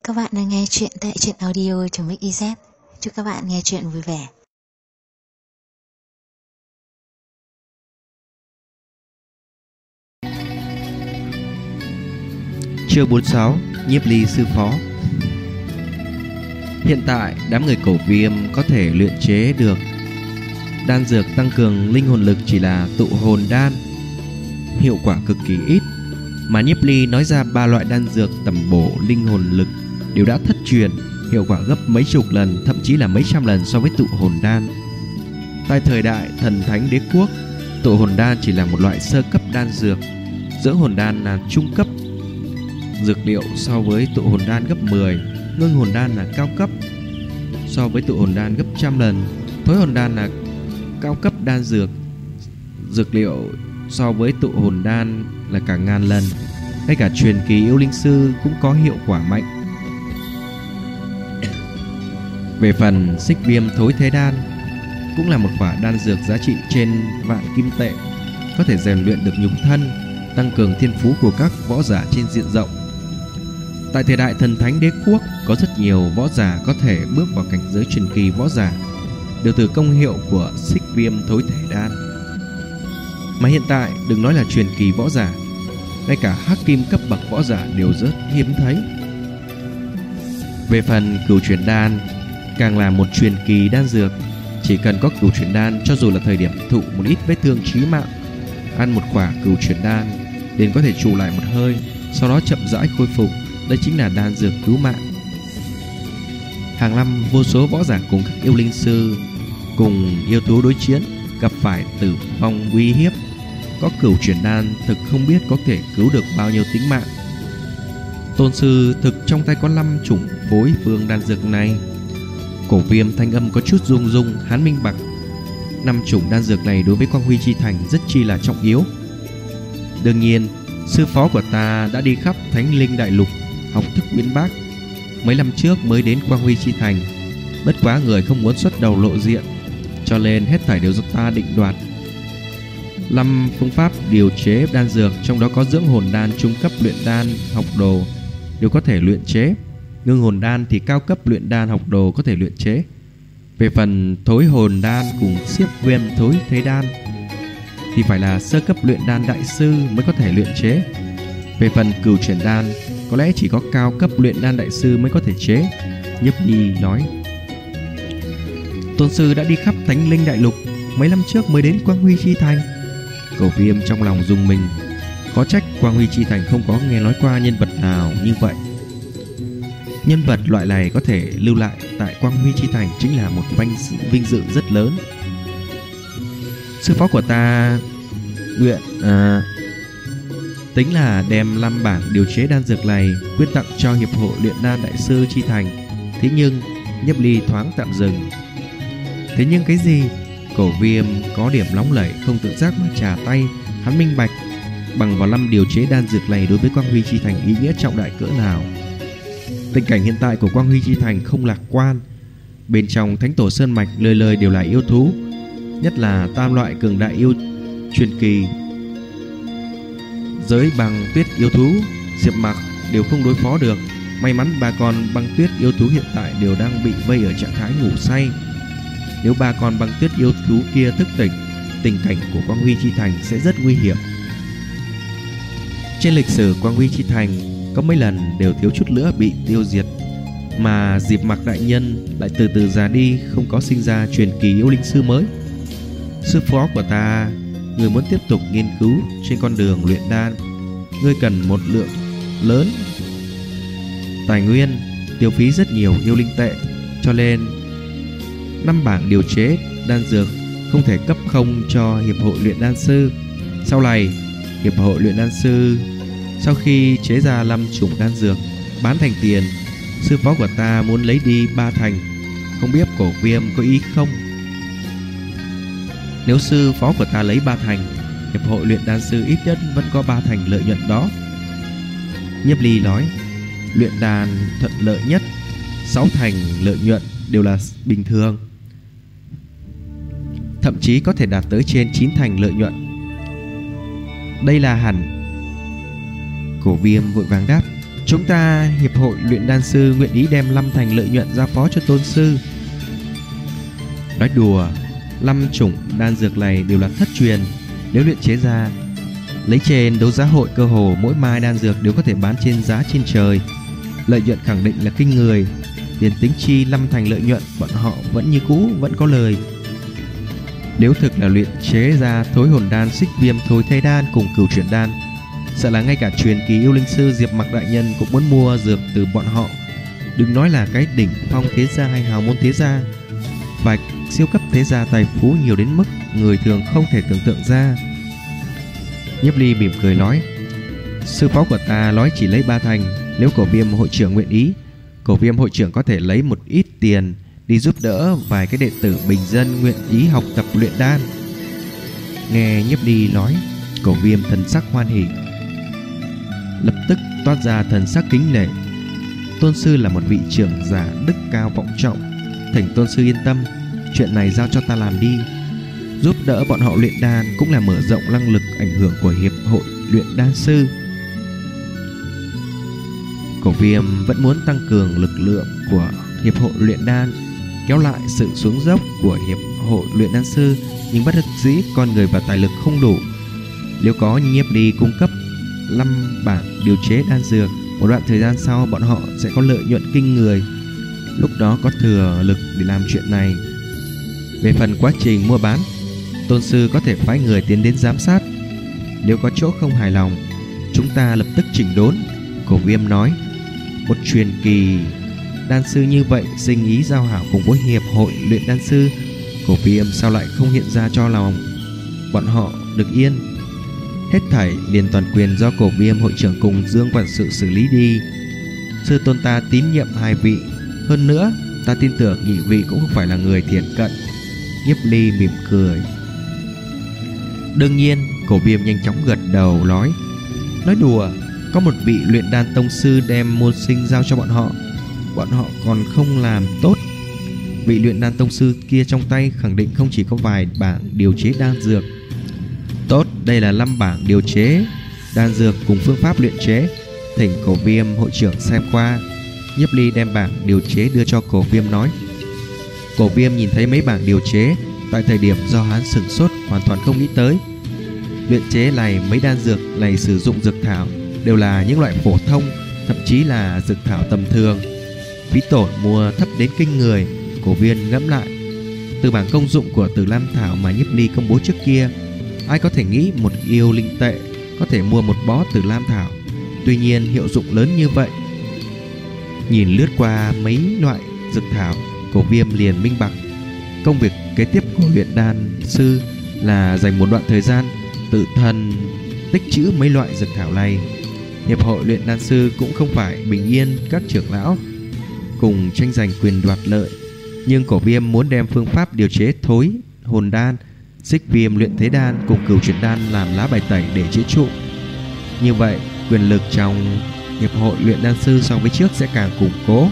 Các bạn đang nghe chuyện tại truyện audio.mix.iz. Chúc các bạn nghe chuyện vui vẻ. Chương 46 Nhiếp ly sư phó. Hiện tại đám người Cổ Viêm có thể luyện chế được đan dược tăng cường linh hồn lực chỉ là tụ hồn đan, hiệu quả cực kỳ ít. Mà Nhiếp ly nói ra 3 loại đan dược tầm bổ linh hồn lực đều đã thất truyền, hiệu quả gấp mấy chục lần, thậm chí là mấy trăm lần so với tụ hồn đan. Tại thời đại thần thánh đế quốc, tụ hồn đan chỉ là một loại sơ cấp đan dược, dưỡng hồn đan là trung cấp. Dược liệu so với tụ hồn đan gấp 10, ngưng hồn đan là cao cấp, so với tụ hồn đan gấp trăm lần. Thối hồn đan là cao cấp đan dược, dược liệu so với tụ hồn đan là cả ngàn lần. Ngay cả truyền kỳ yêu linh sư cũng có hiệu quả mạnh. Về phần xích viêm thối thế đan, cũng là một quả đan dược giá trị trên vạn kim tệ, có thể rèn luyện được nhục thân, tăng cường thiên phú của các võ giả trên diện rộng. Tại thời đại thần thánh đế quốc, có rất nhiều võ giả có thể bước vào cảnh giới truyền kỳ võ giả đều từ công hiệu của xích viêm thối thể đan. Mà hiện tại đừng nói là truyền kỳ võ giả, ngay cả hắc kim cấp bậc võ giả đều rất hiếm thấy. Về phần cửu chuyển đan, càng là một truyền kỳ đan dược. Chỉ cần có cửu chuyển đan, cho dù là thời điểm thụ một ít vết thương chí mạng, ăn một quả cửu chuyển đan liền có thể trụ lại một hơi, sau đó chậm rãi khôi phục. Đây chính là đan dược cứu mạng. Hàng năm vô số võ giả cùng các yêu linh sư cùng yêu thú đối chiến, gặp phải tử vong uy hiếp. Có cửu chuyển đan thực không biết có thể cứu được bao nhiêu tính mạng. Tôn sư thực trong tay có 5 chủng phối phương đan dược này. Cổ Viêm thanh âm có chút rung rung, hắn minh bạch 5 chủng đan dược này đối với Quang Huy Chi Thành rất chi là trọng yếu. Đương nhiên, sư phó của ta đã đi khắp Thánh Linh Đại Lục học thức uyên bác, mấy năm trước mới đến Quang Huy Chi Thành. Bất quá người không muốn xuất đầu lộ diện, cho nên hết thảy đều do ta định đoạt. 5 phương pháp điều chế đan dược, trong đó có dưỡng hồn đan trung cấp luyện đan học đồ đều có thể luyện chế, ngưng hồn đan thì cao cấp luyện đan học đồ có thể luyện chế. Về phần thối hồn đan cùng xiếp viêm thối thế đan thì phải là sơ cấp luyện đan đại sư mới có thể luyện chế. Về phần cửu chuyển đan, có lẽ chỉ có cao cấp luyện đan đại sư mới có thể chế. Nhiếp ly nói, tôn sư đã đi khắp Thánh Linh Đại Lục, mấy năm trước mới đến Quang Huy Chi Thành. Cổ Viêm trong lòng rung mình, khó trách Quang Huy Chi Thành không có nghe nói qua nhân vật nào như vậy. Nhân vật loại này có thể lưu lại tại Quang Huy Chi Thành chính là một vinh dự rất lớn. Sư phó của ta nguyện tính là đem 5 bảng điều chế đan dược này quyết tặng cho hiệp hội luyện đan đại sư Chi Thành. Thế nhưng Nhiếp ly thoáng tạm dừng. Thế nhưng cái gì? Cổ Viêm có điểm nóng lẩy, không tự giác mà trả tay. Hắn minh bạch bằng vào 5 điều chế đan dược này đối với Quang Huy Chi Thành ý nghĩa trọng đại cỡ nào. Tình cảnh hiện tại của Quang Huy Chi Thành không lạc quan. Bên trong Thánh Tổ Sơn Mạch lời lời đều là yêu thú, nhất là tam loại cường đại yêu truyền kỳ. Giới băng tuyết yêu thú Diệp Mặc đều không đối phó được. May mắn 3 con băng tuyết yêu thú hiện tại đều đang bị vây ở trạng thái ngủ say. Nếu 3 con băng tuyết yêu thú kia thức tỉnh, tình cảnh của Quang Huy Chi Thành sẽ rất nguy hiểm. Trên lịch sử Quang Huy Chi Thành có mấy lần đều thiếu chút nữa bị tiêu diệt, mà Diệp Mặc đại nhân lại từ từ già đi, không có sinh ra truyền kỳ yêu linh sư mới. Sư phó của ta, người muốn tiếp tục nghiên cứu trên con đường luyện đan, ngươi cần một lượng lớn tài nguyên, tiêu phí rất nhiều yêu linh tệ, cho nên 5 bảng điều chế đan dược không thể cấp không cho hiệp hội luyện đan sư. Sau này hiệp hội luyện đan sư sau khi chế ra 5 chủng đan dược bán thành tiền, sư phó của ta muốn lấy đi 3 thành, không biết Cổ Viêm có ý không? Nếu sư phó của ta lấy 3 thành, hiệp hội luyện đan sư ít nhất vẫn có 3 thành lợi nhuận đó. Nhiếp ly nói, luyện đan thuận lợi nhất 6 thành lợi nhuận đều là bình thường, thậm chí có thể đạt tới trên 9 thành lợi nhuận. Đây là hẳn. Cổ Viêm vội vàng đáp, Chúng ta hiệp hội luyện đan sư nguyện ý đem 5 thành lợi nhuận giao phó cho tôn sư. Nói đùa, 5 chủng đan dược này đều là thất truyền. Nếu luyện chế ra, lấy trên đấu giá hội cơ hồ mỗi mai đan dược đều có thể bán trên giá trên trời. Lợi nhuận khẳng định là kinh người. Tiền tính chi 5 thành lợi nhuận, bọn họ vẫn như cũ, vẫn có lời. Nếu thực là luyện chế ra thối hồn đan, xích viêm, thối thế đan cùng cửu chuyển đan, sợ là ngay cả truyền kỳ yêu linh sư Diệp Mặc đại nhân cũng muốn mua dược từ bọn họ. Đừng nói là cái đỉnh phong thế gia hay hào môn thế gia, vài siêu cấp thế gia tài phú nhiều đến mức người thường không thể tưởng tượng ra. Nhiếp Ly mỉm cười nói, sư phó của ta nói chỉ lấy 3 thành. Nếu Cổ Viêm hội trưởng nguyện ý, Cổ Viêm hội trưởng có thể lấy một ít tiền đi giúp đỡ vài cái đệ tử bình dân nguyện ý học tập luyện đan. Nghe Nhiếp Ly nói, Cổ Viêm thần sắc hoan hỉ, lập tức toát ra thần sắc kính nể. Tôn sư là một vị trưởng giả đức cao vọng trọng, thỉnh tôn sư yên tâm, chuyện này giao cho ta làm đi. Giúp đỡ bọn họ luyện đan cũng là mở rộng năng lực ảnh hưởng của hiệp hội luyện đan sư. Cổ Viêm vẫn muốn tăng cường lực lượng của hiệp hội luyện đan, kéo lại sự xuống dốc của hiệp hội luyện đan sư, nhưng bất đắc dĩ con người và tài lực không đủ. Nếu có Nhiếp Ly cung cấp 5 bảng điều chế đan dược, một đoạn thời gian sau bọn họ sẽ có lợi nhuận kinh người, lúc đó có thừa lực để làm chuyện này. Về phần quá trình mua bán, tôn sư có thể phái người tiến đến giám sát. Nếu có chỗ không hài lòng, chúng ta lập tức chỉnh đốn. Cổ Viêm nói, một truyền kỳ đan sư như vậy sinh ý giao hảo cùng với hiệp hội luyện đan sư, Cổ Viêm sao lại không hiện ra cho lòng bọn họ được yên. Hết thảy liền toàn quyền do Cổ Viêm hội trưởng cùng Dương quản sự xử lý đi. Sư tôn ta tín nhiệm 2 vị, hơn nữa ta tin tưởng nhị vị cũng không phải là người thiển cận. Nhiếp Ly mỉm cười. Đương nhiên, Cổ Viêm nhanh chóng gật đầu nói đùa, có một vị luyện đan tông sư đem môn sinh giao cho bọn họ còn không làm tốt. Vị luyện đan tông sư kia trong tay khẳng định không chỉ có vài bảng điều chế đan dược. Tốt, đây là 5 bảng điều chế đan dược cùng phương pháp luyện chế, thỉnh Cổ Viêm hội trưởng xem qua. Nhiếp Ly đem bảng điều chế đưa cho Cổ Viêm nói. Cổ Viêm nhìn thấy mấy bảng điều chế, tại thời điểm do hắn sửng sốt, hoàn toàn không nghĩ tới luyện chế này mấy đan dược này sử dụng dược thảo đều là những loại phổ thông, thậm chí là dược thảo tầm thường, phí tổn mua thấp đến kinh người. Cổ Viêm ngẫm lại, từ bảng công dụng của Tử Lam thảo mà Nhiếp Ly công bố trước kia, ai có thể nghĩ một yêu linh tệ có thể mua một bó Tử Lam thảo, tuy nhiên hiệu dụng lớn như vậy. Nhìn lướt qua mấy loại dược thảo, Cổ Viêm liền minh bạch, công việc kế tiếp của luyện đan sư là dành một đoạn thời gian tự thân tích trữ mấy loại dược thảo này. Hiệp hội luyện đan sư cũng không phải bình yên các trưởng lão cùng tranh giành quyền đoạt lợi, nhưng Cổ Viêm muốn đem phương pháp điều chế thối hồn đan, xích viêm, luyện thế đan cùng cửu chuyển đan làm lá bài tẩy để chế trụ. Như vậy, quyền lực trong hiệp hội luyện đan sư so với trước sẽ càng củng cố.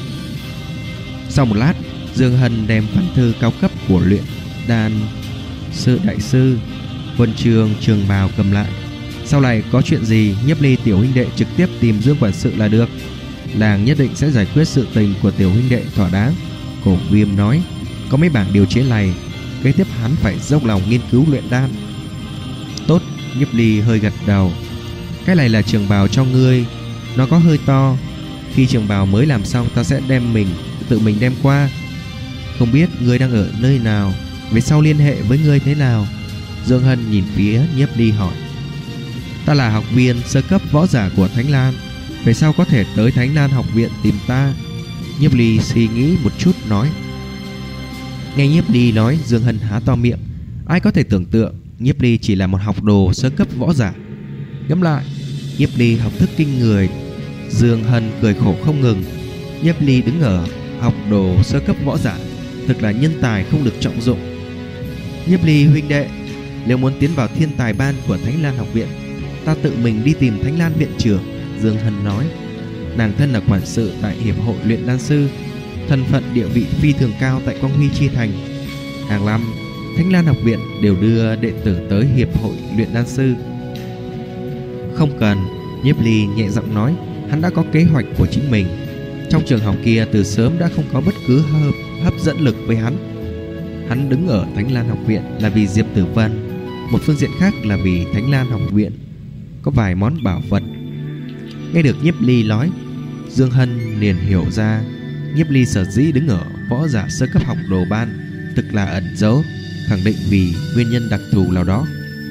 Sau một lát, Dương Hân đem văn thư cao cấp của luyện đan sư đại sư huân chương trường bào cầm lại. Sau này có chuyện gì, Nhiếp Ly tiểu huynh đệ trực tiếp tìm Dương quản sự là được, làng nhất định sẽ giải quyết sự tình của tiểu huynh đệ thỏa đáng. Cổ Viêm nói, có mấy bảng điều chế này, kế tiếp hắn phải dốc lòng nghiên cứu luyện đan. Tốt, Nhiếp Ly hơi gật đầu. Cái này là trường bào cho ngươi, nó có hơi to, khi trường bào mới làm xong ta sẽ tự mình đem qua. Không biết ngươi đang ở nơi nào, về sau liên hệ với ngươi thế nào? Dương Hân nhìn phía Nhiếp Ly hỏi. Ta là học viên sơ cấp võ giả của Thánh Lan, về sau có thể tới Thánh Lan học viện tìm ta. Nhiếp Ly suy nghĩ một chút nói. Nghe Nhiếp Ly nói, Dương Hân há to miệng. Ai có thể tưởng tượng Nhiếp Ly chỉ là một học đồ sơ cấp võ giả. Ngẫm lại, Nhiếp Ly học thức kinh người. Dương Hân cười khổ không ngừng. Nhiếp Ly đứng ở học đồ sơ cấp võ giả, thực là nhân tài không được trọng dụng. Nhiếp Ly huynh đệ, nếu muốn tiến vào thiên tài ban của Thánh Lan học viện, ta tự mình đi tìm Thánh Lan viện trưởng. Dương Hân nói. Nàng thân là quản sự tại hiệp hội luyện đan sư, thân phận địa vị phi thường cao tại Quang Huy Chi Thành. Hàng năm Thánh Lan học viện đều đưa đệ tử tới hiệp hội luyện đan sư. Không cần, Nhiếp Ly nhẹ giọng nói. Hắn đã có kế hoạch của chính mình. Trong trường học kia từ sớm đã không có bất cứ hấp dẫn lực với hắn. Hắn đứng ở Thánh Lan học viện là vì Diệp Tử Vân, một phương diện khác là vì Thánh Lan học viện có vài món bảo vật. Nghe được Nhiếp Ly nói, Dương Hân liền hiểu ra Nhiếp Ly sở dĩ đứng ở võ giả sơ cấp học đồ ban thực là ẩn giấu, khẳng định vì nguyên nhân đặc thù nào đó.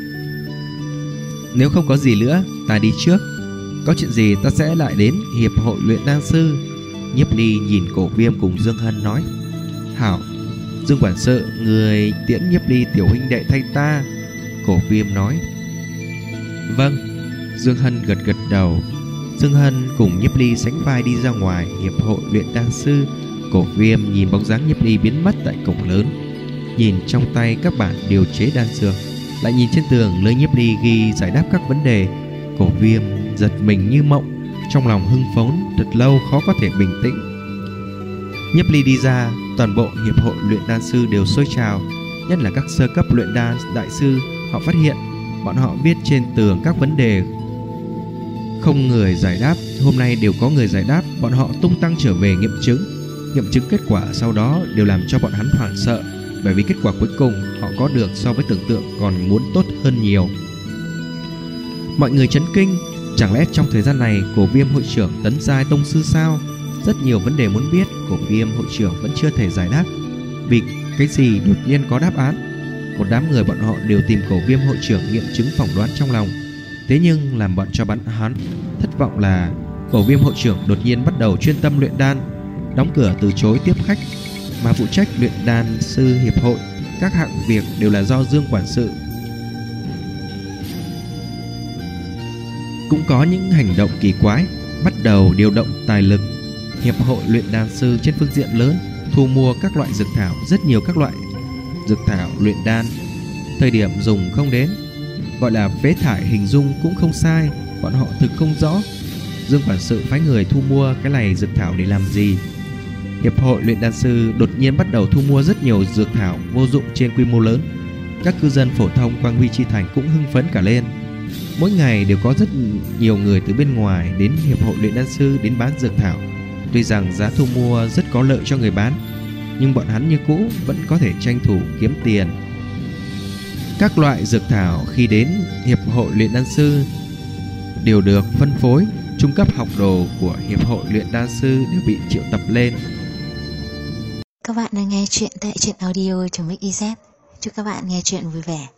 Nếu không có gì nữa, ta đi trước. Có chuyện gì ta sẽ lại đến hiệp hội luyện đan sư. Nhiếp Ly nhìn Cổ Viêm cùng Dương Hân nói. Hảo. Dương quản sự, người tiễn Nhiếp Ly tiểu huynh đệ thay ta. Cổ Viêm nói. Vâng. Dương Hân gật gật đầu. Dương Hân cùng Nhiếp Ly sánh vai đi ra ngoài hiệp hội luyện đan sư. Cổ Viêm nhìn bóng dáng Nhiếp Ly biến mất tại cổng lớn, nhìn trong tay các bản điều chế đan dược, lại nhìn trên tường nơi Nhiếp Ly ghi giải đáp các vấn đề. Cổ Viêm giật mình như mộng, trong lòng hưng phấn thật lâu khó có thể bình tĩnh. Nhiếp Ly đi ra, toàn bộ hiệp hội luyện đan sư đều sôi trào, nhất là các sơ cấp luyện đan đại sư. Họ phát hiện bọn họ viết trên tường các vấn đề không người giải đáp, hôm nay đều có người giải đáp. Bọn họ tung tăng trở về nghiệm chứng kết quả sau đó đều làm cho bọn hắn hoảng sợ, bởi vì kết quả cuối cùng họ có được so với tưởng tượng còn muốn tốt hơn nhiều. Mọi người chấn kinh, chẳng lẽ trong thời gian này Cổ Viêm hội trưởng tấn giai tông sư sao? Rất nhiều vấn đề muốn biết, Cổ Viêm hội trưởng vẫn chưa thể giải đáp. Vì cái gì đột nhiên có đáp án? Một đám người bọn họ đều tìm Cổ Viêm hội trưởng nghiệm chứng phỏng đoán trong lòng. Thế nhưng làm bọn cho bọn hắn thất vọng là Cổ Viêm hội trưởng đột nhiên bắt đầu chuyên tâm luyện đan, đóng cửa từ chối tiếp khách, mà phụ trách luyện đan sư hiệp hội các hạng việc đều là do Dương quản sự. Cũng có những hành động kỳ quái, bắt đầu điều động tài lực. Hiệp hội luyện đan sư trên phương diện lớn thu mua các loại dược thảo, rất nhiều các loại dược thảo luyện đan, thời điểm dùng không đến, gọi là phế thải hình dung cũng không sai. Bọn họ thực không rõ Dương quản sự phái người thu mua cái này dược thảo để làm gì. Hiệp hội luyện đan sư đột nhiên bắt đầu thu mua rất nhiều dược thảo vô dụng trên quy mô lớn. Các cư dân phổ thông Quang Huy Chi Thành cũng hưng phấn cả lên. Mỗi ngày đều có rất nhiều người từ bên ngoài đến hiệp hội luyện đan sư đến bán dược thảo. Tuy rằng giá thu mua rất có lợi cho người bán, nhưng bọn hắn như cũ vẫn có thể tranh thủ kiếm tiền. Các loại dược thảo khi đến hiệp hội luyện đan sư đều được phân phối. Trung cấp học đồ của hiệp hội luyện đan sư đều bị triệu tập lên. Các bạn đang nghe chuyện tại truyện audio.mix.iz. Chúc các bạn nghe chuyện vui vẻ.